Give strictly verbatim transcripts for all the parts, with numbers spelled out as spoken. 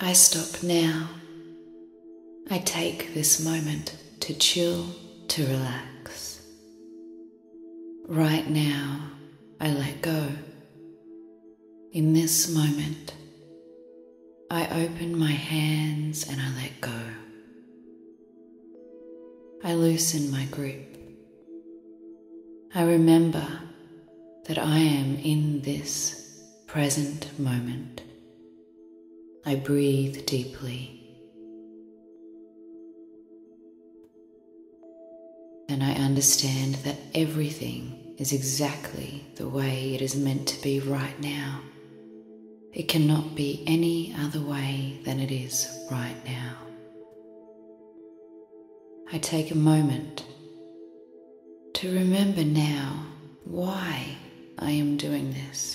I stop now. I take this moment to chill, to relax. Right now, I let go. In this moment, I open my hands and I let go. I loosen my grip. I remember that I am in this present moment. I breathe deeply. And I understand that everything is exactly the way it is meant to be right now. It cannot be any other way than it is right now. I take a moment to remember now why I am doing this.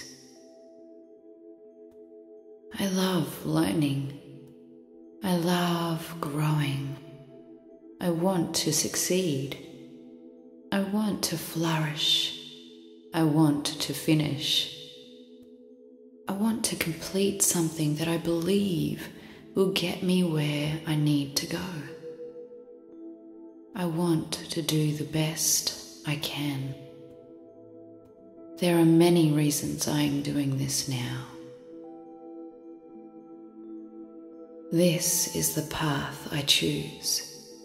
I love learning. I love growing. I want to succeed. I want to flourish. I want to finish. I want to complete something that I believe will get me where I need to go. I want to do the best I can. There are many reasons I am doing this now. This is the path I choose.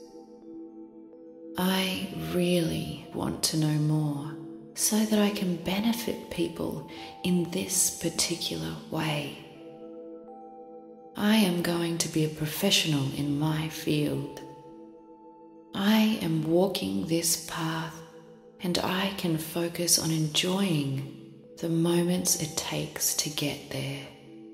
I really want to know more so that I can benefit people in this particular way. I am going to be a professional in my field. I am walking this path and I can focus on enjoying the moments it takes to get there.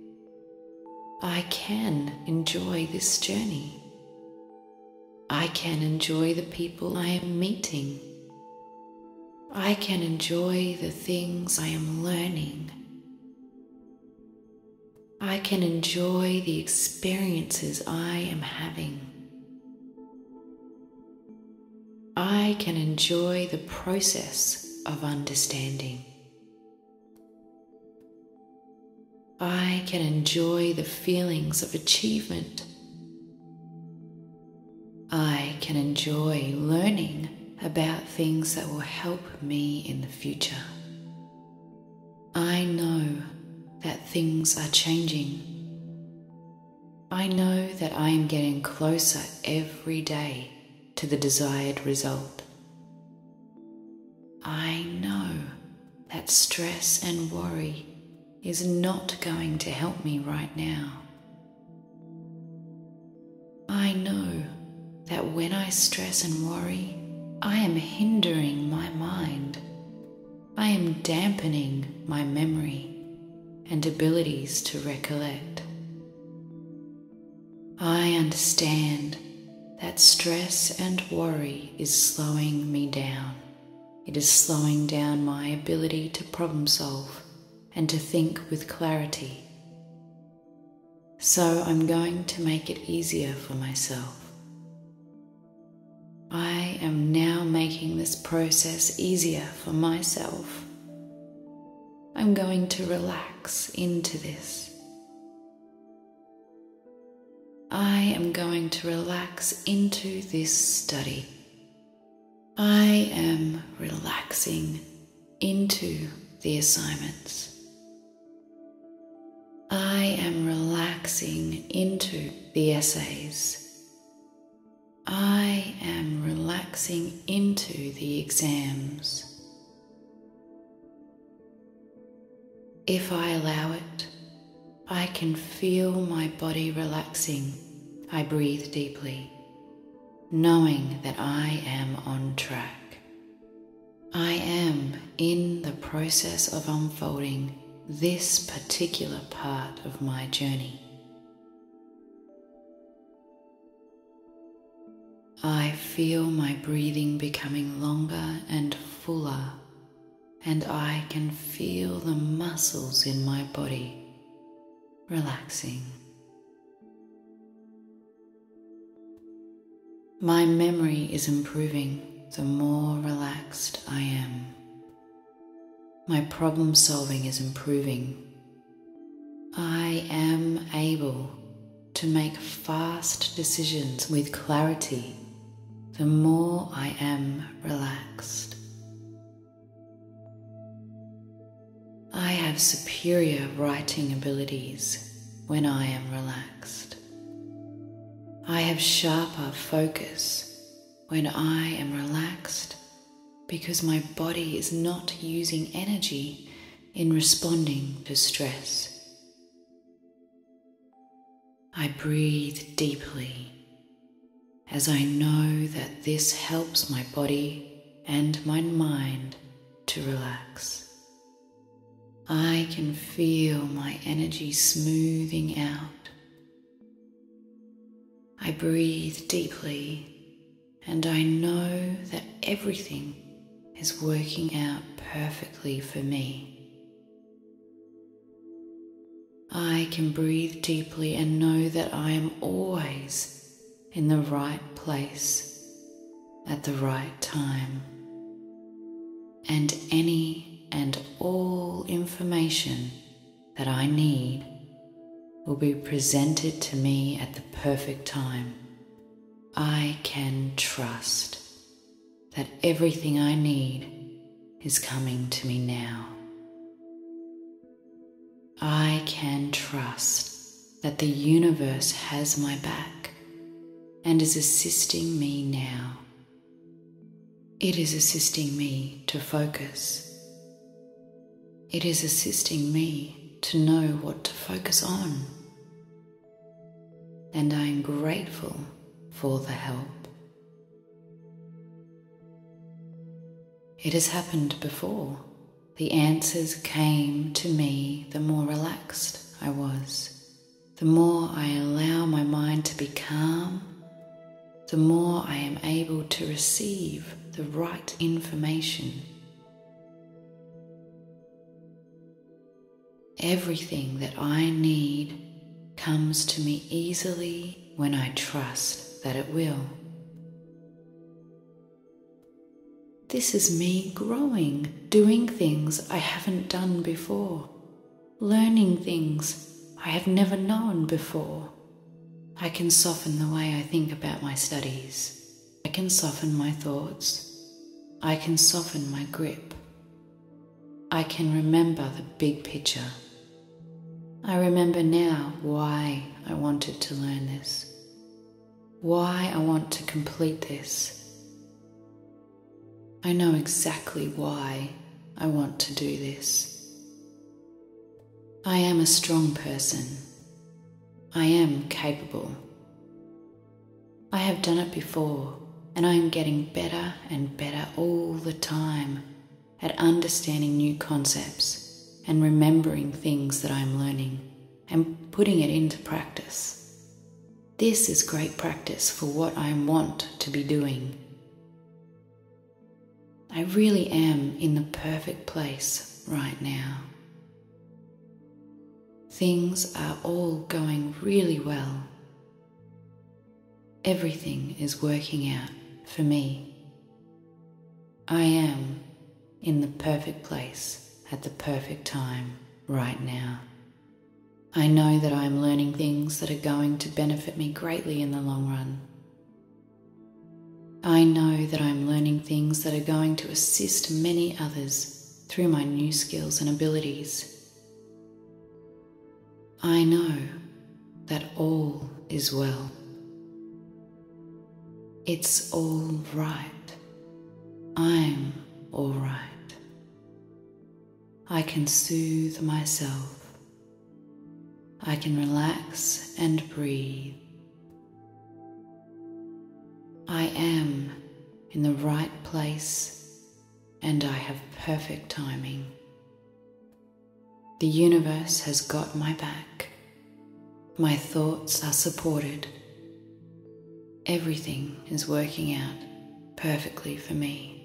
I can enjoy this journey. I can enjoy the people I am meeting. I can enjoy the things I am learning. I can enjoy the experiences I am having. I can enjoy the process of understanding. I can enjoy the feelings of achievement. I can enjoy learning about things that will help me in the future. I know that things are changing. I know that I am getting closer every day to the desired result. I know that stress and worry is not going to help me right now. I know that when I stress and worry, I am hindering my mind. I am dampening my memory and abilities to recollect. I understand that stress and worry is slowing me down. It is slowing down my ability to problem solve and to think with clarity. So I'm going to make it easier for myself. I am now making this process easier for myself. I'm going to relax into this. I am going to relax into this study. I am relaxing into the assignments. I am relaxing into the essays. I am relaxing into the exams. If I allow it, I can feel my body relaxing. I breathe deeply, knowing that I am on track. I am in the process of unfolding this particular part of my journey. I feel my breathing becoming longer and fuller, and I can feel the muscles in my body relaxing. My memory is improving the more relaxed I am. My problem solving is improving. I am able to make fast decisions with clarity the more I am relaxed. I have superior writing abilities when I am relaxed. I have sharper focus when I am relaxed because my body is not using energy in responding to stress. I breathe deeply as I know that this helps my body and my mind to relax. I can feel my energy smoothing out. I breathe deeply and I know that everything is working out perfectly for me. I can breathe deeply and know that I am always in the right place at the right time, and any and all information that I need will be presented to me at the perfect time. I can trust that everything I need is coming to me now. I can trust that the universe has my back and is assisting me now. It is assisting me to focus. It is assisting me to know what to focus on. And I am grateful for the help. It has happened before. The answers came to me the more relaxed I was. The more I allow my mind to be calm, the more I am able to receive the right information. Everything that I need comes to me easily when I trust that it will. This is me growing, doing things I haven't done before, learning things I have never known before. I can soften the way I think about my studies. I can soften my thoughts. I can soften my grip. I can remember the big picture. I remember now why I wanted to learn this, why I want to complete this. I know exactly why I want to do this. I am a strong person. I am capable. I have done it before, and I am getting better and better all the time at understanding new concepts and remembering things that I'm learning and putting it into practice. This is great practice for what I want to be doing. I really am in the perfect place right now. Things are all going really well. Everything is working out for me. I am in the perfect place at the perfect time right now. I know that I am learning things that are going to benefit me greatly in the long run. I know that I am learning things that are going to assist many others through my new skills and abilities. I know that all is well. It's all right. I'm all right. I can soothe myself. I can relax and breathe. I am in the right place and I have perfect timing. The universe has got my back. My thoughts are supported. Everything is working out perfectly for me.